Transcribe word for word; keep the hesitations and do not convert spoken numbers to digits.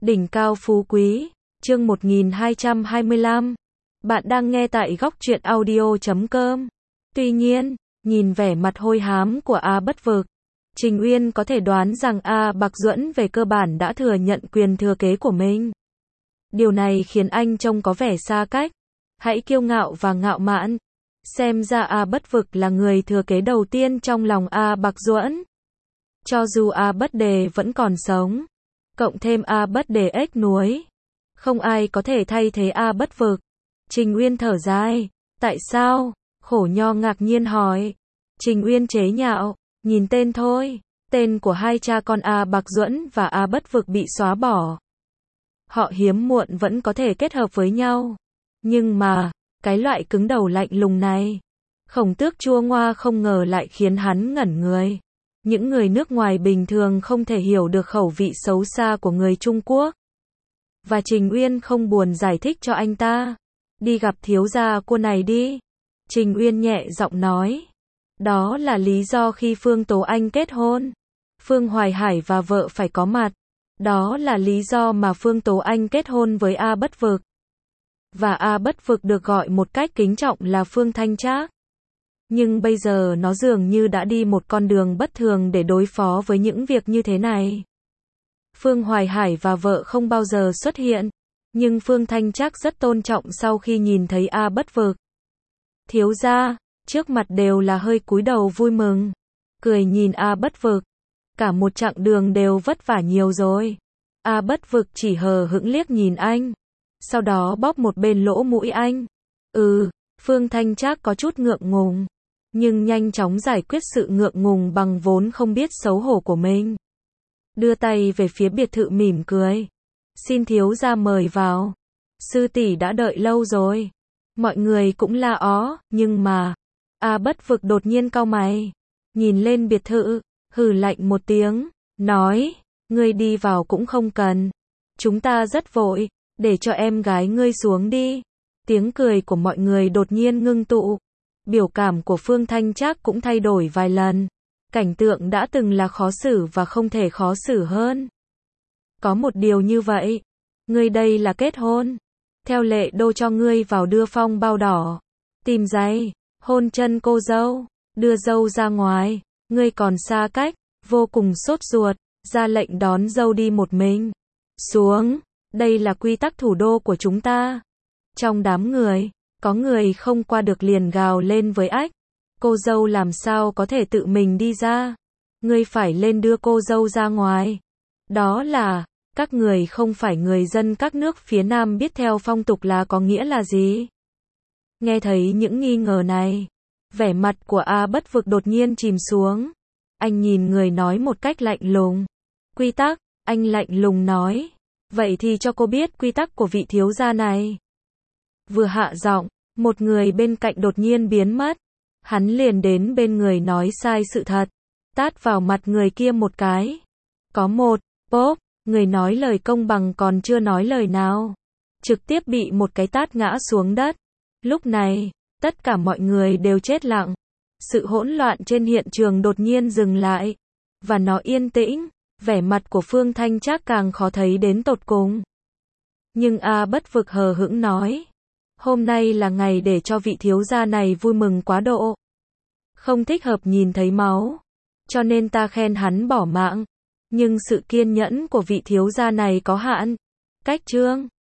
Đỉnh cao phú quý, chương một nghìn hai trăm hai mươi lăm. Bạn đang nghe tại góc truyện audio chấm com. Tuy nhiên, nhìn vẻ mặt hôi hám của A Bất Vực, Trình Uyên có thể đoán rằng A Bạc Duẫn về cơ bản đã thừa nhận quyền thừa kế của mình. Điều này khiến anh trông có vẻ xa cách, hãy kiêu ngạo và ngạo mạn. Xem ra A Bất Vực là người thừa kế đầu tiên trong lòng A Bạc Duẫn. Cho dù A Bất Đề vẫn còn sống, cộng thêm A Bất Đề ếch núi, không ai có thể thay thế A Bất Vực. Trình Uyên thở dài, tại sao? Khổ Nho ngạc nhiên hỏi. Trình Uyên chế nhạo, nhìn tên thôi, tên của hai cha con A Bạc Duẫn và A Bất Vực bị xóa bỏ. Họ hiếm muộn vẫn có thể kết hợp với nhau. Nhưng mà, cái loại cứng đầu lạnh lùng này, Khổng Tước chua ngoa không ngờ lại khiến hắn ngẩn người. Những người nước ngoài bình thường không thể hiểu được khẩu vị xấu xa của người Trung Quốc. Và Trình Uyên không buồn giải thích cho anh ta. Đi gặp thiếu gia cô này đi. Trình Uyên nhẹ giọng nói. Đó là lý do khi Phương Tố Anh kết hôn, Phương Hoài Hải và vợ phải có mặt. Đó là lý do mà Phương Tố Anh kết hôn với A Bất Vực. Và A Bất Vực được gọi một cách kính trọng là Phương Thanh Trác. Nhưng bây giờ nó dường như đã đi một con đường bất thường để đối phó với những việc như thế này. Phương Hoài Hải và vợ không bao giờ xuất hiện, nhưng Phương Thanh Trác rất tôn trọng sau khi nhìn thấy A Bất Vực. Thiếu gia, trước mặt đều là hơi cúi đầu vui mừng, cười nhìn A Bất Vực. Cả một chặng đường đều vất vả nhiều rồi. A Bất Vực chỉ hờ hững liếc nhìn anh, sau đó bóp một bên lỗ mũi anh. Ừ, Phương Thanh Trác có chút ngượng ngùng, nhưng nhanh chóng giải quyết sự ngượng ngùng bằng vốn không biết xấu hổ của mình. Đưa tay về phía biệt thự mỉm cười. Xin thiếu gia mời vào. Sư tỷ đã đợi lâu rồi. Mọi người cũng la ó, nhưng mà... A Bất Vực đột nhiên cau mày, nhìn lên biệt thự, hừ lạnh một tiếng, nói, ngươi đi vào cũng không cần. Chúng ta rất vội, để cho em gái ngươi xuống đi. Tiếng cười của mọi người đột nhiên ngưng tụ. Biểu cảm của Phương Thanh Trác cũng thay đổi vài lần. Cảnh tượng đã từng là khó xử và không thể khó xử hơn. Có một điều như vậy. Ngươi đây là kết hôn. Theo lệ đô cho ngươi vào đưa phong bao đỏ. Tìm giấy, hôn chân cô dâu, đưa dâu ra ngoài. Ngươi còn xa cách, vô cùng sốt ruột, ra lệnh đón dâu đi một mình. Xuống, đây là quy tắc thủ đô của chúng ta. Trong đám người, có người không qua được liền gào lên với ách. Cô dâu làm sao có thể tự mình đi ra? Ngươi phải lên đưa cô dâu ra ngoài. Đó là, các người không phải người dân các nước phía Nam biết theo phong tục là có nghĩa là gì? Nghe thấy những nghi ngờ này, vẻ mặt của A Bất Vực đột nhiên chìm xuống. Anh nhìn người nói một cách lạnh lùng. Quy tắc, anh lạnh lùng nói. Vậy thì cho cô biết quy tắc của vị thiếu gia này. Vừa hạ giọng, một người bên cạnh đột nhiên biến mất. Hắn liền đến bên người nói sai sự thật, tát vào mặt người kia một cái. Có một, bốp, người nói lời công bằng còn chưa nói lời nào, trực tiếp bị một cái tát ngã xuống đất. Lúc này, tất cả mọi người đều chết lặng. Sự hỗn loạn trên hiện trường đột nhiên dừng lại, và nó yên tĩnh, vẻ mặt của Phương Thanh Trác càng khó thấy đến tột cùng. Nhưng A Bất Vực hờ hững nói, hôm nay là ngày để cho vị thiếu gia này vui mừng quá độ. Không thích hợp nhìn thấy máu, cho nên ta khen hắn bỏ mạng. Nhưng sự kiên nhẫn của vị thiếu gia này có hạn. Cách chương